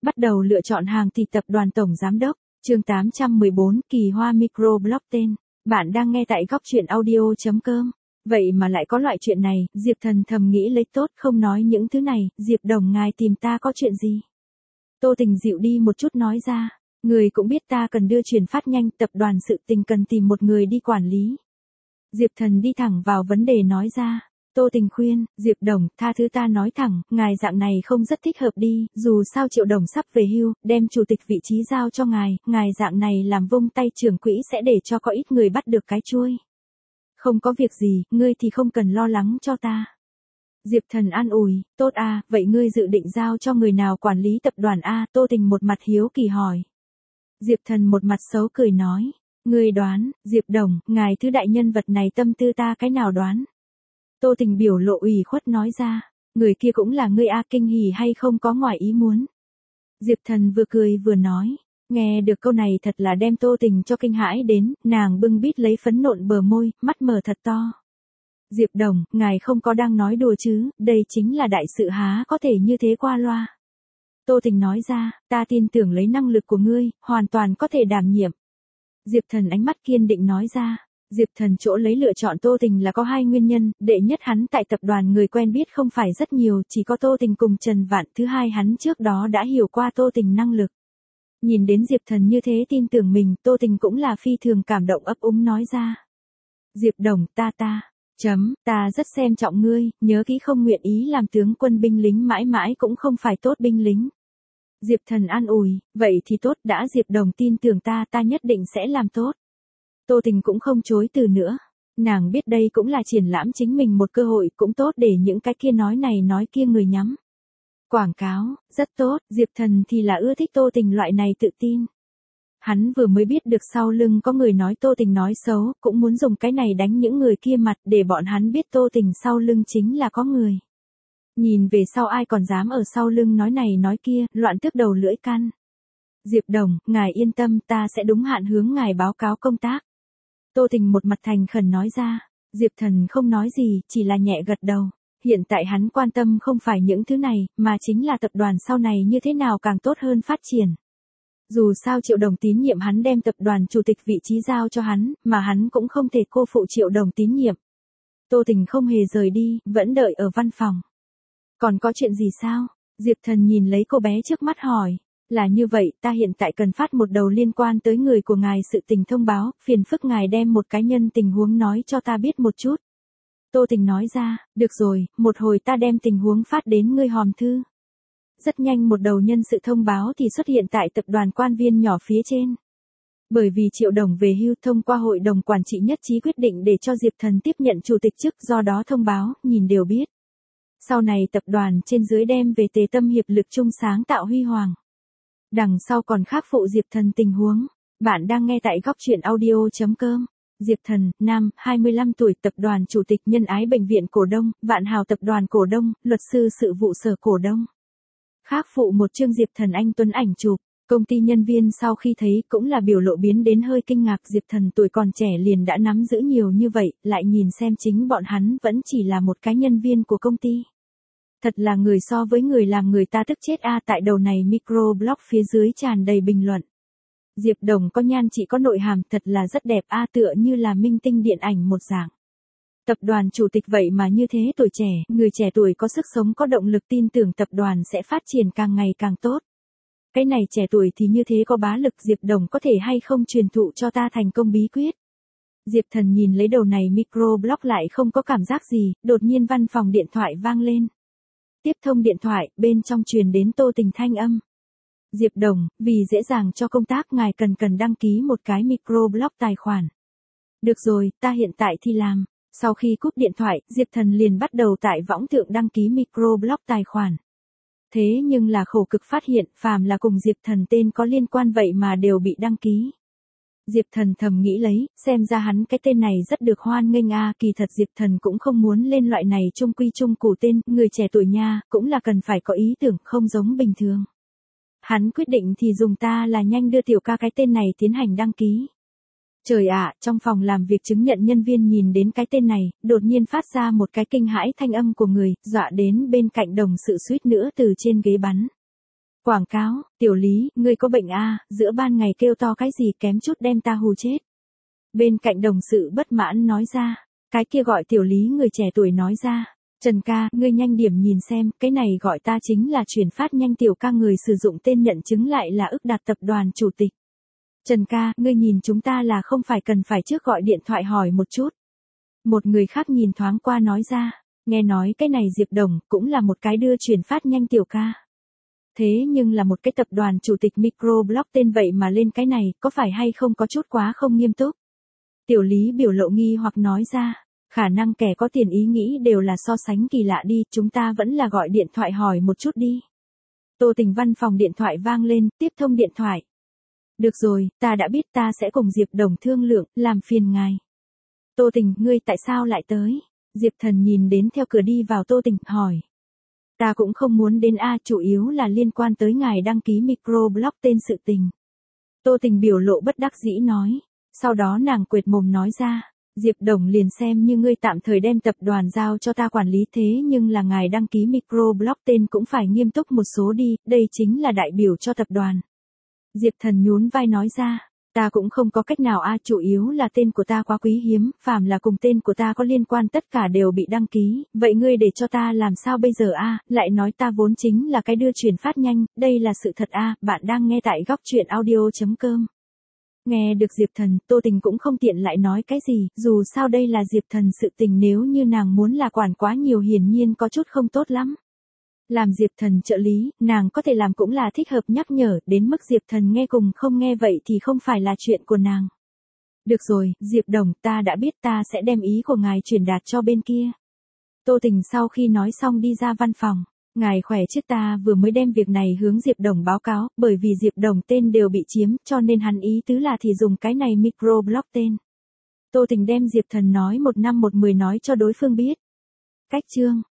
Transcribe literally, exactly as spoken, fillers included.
Bắt đầu lựa chọn hàng thì tập đoàn tổng giám đốc, chương tám trăm mười bốn, kỳ hoa microblog tên. Bạn đang nghe tại góc truyện audio chấm com. Vậy mà lại có loại chuyện này, Diệp Thần thầm nghĩ lấy tốt không nói những thứ này, Diệp Đồng ngài tìm ta có chuyện gì? Tô Tình dịu đi một chút nói ra, người cũng biết ta cần đưa truyền phát nhanh, tập đoàn sự tình cần tìm một người đi quản lý. Diệp Thần đi thẳng vào vấn đề nói ra. Tô Tình khuyên, Diệp Đồng, tha thứ ta nói thẳng, ngài dạng này không rất thích hợp đi, dù sao Triệu Đồng sắp về hưu, đem chủ tịch vị trí giao cho ngài, ngài dạng này làm vung tay trưởng quỹ sẽ để cho có ít người bắt được cái chuôi. Không có việc gì, ngươi thì không cần lo lắng cho ta. Diệp Thần an ủi, tốt à, vậy ngươi dự định giao cho người nào quản lý tập đoàn A? Tô Tình một mặt hiếu kỳ hỏi. Diệp Thần một mặt xấu cười nói, ngươi đoán, Diệp Đồng, ngài thứ đại nhân vật này tâm tư ta cái nào đoán. Tô Tình biểu lộ ủy khuất nói ra, người kia cũng là ngươi a, kinh hỉ hay không có ngoài ý muốn. Diệp Thần vừa cười vừa nói, nghe được câu này thật là đem Tô Tình cho kinh hãi đến, nàng bưng bít lấy phấn nộn bờ môi, mắt mở thật to. Diệp Đồng, ngài không có đang nói đùa chứ, đây chính là đại sự há có thể như thế qua loa. Tô Tình nói ra, ta tin tưởng lấy năng lực của ngươi, hoàn toàn có thể đảm nhiệm. Diệp Thần ánh mắt kiên định nói ra. Diệp Thần chỗ lấy lựa chọn Tô Tình là có hai nguyên nhân, đệ nhất hắn tại tập đoàn người quen biết không phải rất nhiều, chỉ có Tô Tình cùng Trần Vạn, thứ hai hắn trước đó đã hiểu qua Tô Tình năng lực. Nhìn đến Diệp Thần như thế tin tưởng mình, Tô Tình cũng là phi thường cảm động ấp úng nói ra. Diệp Đồng, ta ta, chấm, ta rất xem trọng ngươi, nhớ kỹ không nguyện ý làm tướng quân binh lính mãi mãi cũng không phải tốt binh lính. Diệp Thần an ủi, vậy thì tốt, đã Diệp Đồng tin tưởng ta, ta nhất định sẽ làm tốt. Tô Tình cũng không chối từ nữa. Nàng biết đây cũng là triển lãm chính mình một cơ hội, cũng tốt để những cái kia nói này nói kia người nhắm. Quảng cáo, rất tốt, Diệp Thần thì là ưa thích Tô Tình loại này tự tin. Hắn vừa mới biết được sau lưng có người nói Tô Tình nói xấu, cũng muốn dùng cái này đánh những người kia mặt để bọn hắn biết Tô Tình sau lưng chính là có người. Nhìn về sau ai còn dám ở sau lưng nói này nói kia, loạn tước đầu lưỡi căn. Diệp Đồng, ngài yên tâm, ta sẽ đúng hạn hướng ngài báo cáo công tác. Tô Tình một mặt thành khẩn nói ra, Diệp Thần không nói gì, chỉ là nhẹ gật đầu. Hiện tại hắn quan tâm không phải những thứ này, mà chính là tập đoàn sau này như thế nào càng tốt hơn phát triển. Dù sao Triệu Đồng tín nhiệm hắn đem tập đoàn chủ tịch vị trí giao cho hắn, mà hắn cũng không thể cô phụ Triệu Đồng tín nhiệm. Tô Tình không hề rời đi, vẫn đợi ở văn phòng. Còn có chuyện gì sao? Diệp Thần nhìn lấy cô bé trước mắt hỏi. Là như vậy, ta hiện tại cần phát một đầu liên quan tới người của ngài sự tình thông báo, phiền phức ngài đem một cá nhân tình huống nói cho ta biết một chút. Tô Tình nói ra, được rồi, một hồi ta đem tình huống phát đến ngươi hòm thư. Rất nhanh một đầu nhân sự thông báo thì xuất hiện tại tập đoàn quan viên nhỏ phía trên. Bởi vì Triệu Đồng về hưu thông qua hội đồng quản trị nhất trí quyết định để cho Diệp Thần tiếp nhận chủ tịch chức, do đó thông báo, nhìn đều biết. Sau này tập đoàn trên dưới đem về tề tâm hiệp lực chung sáng tạo huy hoàng. Đằng sau còn khác phụ Diệp Thần tình huống. Bạn đang nghe tại góc truyện audio chấm com. Diệp Thần, nam, hai mươi lăm tuổi, tập đoàn chủ tịch Nhân Ái Bệnh viện cổ đông, Vạn Hào tập đoàn cổ đông, luật sư sự vụ sở cổ đông. Khác phụ một chương Diệp Thần anh tuấn ảnh chụp. Công ty nhân viên sau khi thấy cũng là biểu lộ biến đến hơi kinh ngạc, Diệp Thần tuổi còn trẻ liền đã nắm giữ nhiều như vậy, lại nhìn xem chính bọn hắn vẫn chỉ là một cái nhân viên của công ty. Thật là người so với người làm người ta tức chết a à, tại đầu này microblog phía dưới tràn đầy bình luận. Diệp Đồng có nhan chỉ có nội hàm, thật là rất đẹp a à, tựa như là minh tinh điện ảnh một dạng. Tập đoàn chủ tịch vậy mà như thế tuổi trẻ, người trẻ tuổi có sức sống có động lực tin tưởng tập đoàn sẽ phát triển càng ngày càng tốt. Cái này trẻ tuổi thì như thế có bá lực, Diệp Đồng có thể hay không truyền thụ cho ta thành công bí quyết. Diệp Thần nhìn lấy đầu này microblog lại không có cảm giác gì, đột nhiên văn phòng điện thoại vang lên. Tiếp thông điện thoại, bên trong truyền đến Tô Tình thanh âm. Diệp Đồng, vì dễ dàng cho công tác ngài cần cần đăng ký một cái microblog tài khoản. Được rồi, ta hiện tại thì làm. Sau khi cúp điện thoại, Diệp Thần liền bắt đầu tại võng thượng đăng ký microblog tài khoản. Thế nhưng là khổ cực phát hiện, phàm là cùng Diệp Thần tên có liên quan vậy mà đều bị đăng ký. Diệp Thần thầm nghĩ lấy, xem ra hắn cái tên này rất được hoan nghênh a, kỳ thật Diệp Thần cũng không muốn lên loại này trung quy trung củ tên, người trẻ tuổi nha, cũng là cần phải có ý tưởng, không giống bình thường. Hắn quyết định thì dùng ta là nhanh đưa tiểu ca cái tên này tiến hành đăng ký. Trời ạ, trong phòng làm việc chứng nhận nhân viên nhìn đến cái tên này, đột nhiên phát ra một cái kinh hãi thanh âm của người, dọa đến bên cạnh đồng sự suýt nữa từ trên ghế bắn. Quảng cáo, tiểu Lý, ngươi có bệnh à, giữa ban ngày kêu to cái gì kém chút đem ta hù chết. Bên cạnh đồng sự bất mãn nói ra, cái kia gọi tiểu Lý người trẻ tuổi nói ra, Trần ca, ngươi nhanh điểm nhìn xem, cái này gọi ta chính là chuyển phát nhanh tiểu ca người sử dụng tên nhận chứng lại là ức đạt tập đoàn chủ tịch. Trần ca, ngươi nhìn chúng ta là không phải cần phải trước gọi điện thoại hỏi một chút. Một người khác nhìn thoáng qua nói ra, nghe nói cái này Diệp Đồng cũng là một cái đưa chuyển phát nhanh tiểu ca. Thế nhưng là một cái tập đoàn chủ tịch microblog tên vậy mà lên cái này, có phải hay không có chút quá không nghiêm túc? Tiểu Lý biểu lộ nghi hoặc nói ra, khả năng kẻ có tiền ý nghĩ đều là so sánh kỳ lạ đi, chúng ta vẫn là gọi điện thoại hỏi một chút đi. Tô Tình văn phòng điện thoại vang lên, tiếp thông điện thoại. Được rồi, ta đã biết ta sẽ cùng Diệp Đồng thương lượng, làm phiền ngài. Tô Tình, ngươi tại sao lại tới? Diệp Thần nhìn đến theo cửa đi vào Tô Tình, hỏi. Ta cũng không muốn đến A, chủ yếu là liên quan tới ngài đăng ký microblog tên sự tình. Tô Tình biểu lộ bất đắc dĩ nói. Sau đó nàng quệt mồm nói ra, Diệp Đồng liền xem như ngươi tạm thời đem tập đoàn giao cho ta quản lý thế nhưng là ngài đăng ký microblog tên cũng phải nghiêm túc một số đi, đây chính là đại biểu cho tập đoàn. Diệp Thần nhún vai nói ra, ta cũng không có cách nào a, chủ yếu là tên của ta quá quý hiếm, phàm là cùng tên của ta có liên quan tất cả đều bị đăng ký, vậy ngươi để cho ta làm sao bây giờ a, lại nói ta vốn chính là cái đưa chuyển phát nhanh, đây là sự thật a, bạn đang nghe tại góc truyện audio chấm com. Nghe được Diệp Thần, Tô Tình cũng không tiện lại nói cái gì, dù sao đây là Diệp Thần sự tình nếu như nàng muốn là quản quá nhiều hiển nhiên có chút không tốt lắm. Làm Diệp Thần trợ lý, nàng có thể làm cũng là thích hợp nhắc nhở, đến mức Diệp Thần nghe cùng không nghe vậy thì không phải là chuyện của nàng. Được rồi, Diệp Đồng, ta đã biết ta sẽ đem ý của ngài truyền đạt cho bên kia. Tô Tình sau khi nói xong đi ra văn phòng. Ngài khỏe chứ, ta vừa mới đem việc này hướng Diệp Đồng báo cáo, bởi vì Diệp Đồng tên đều bị chiếm, cho nên hắn ý tứ là thì dùng cái này microblog tên. Tô Tình đem Diệp Thần nói một năm một mười nói cho đối phương biết. Cách chương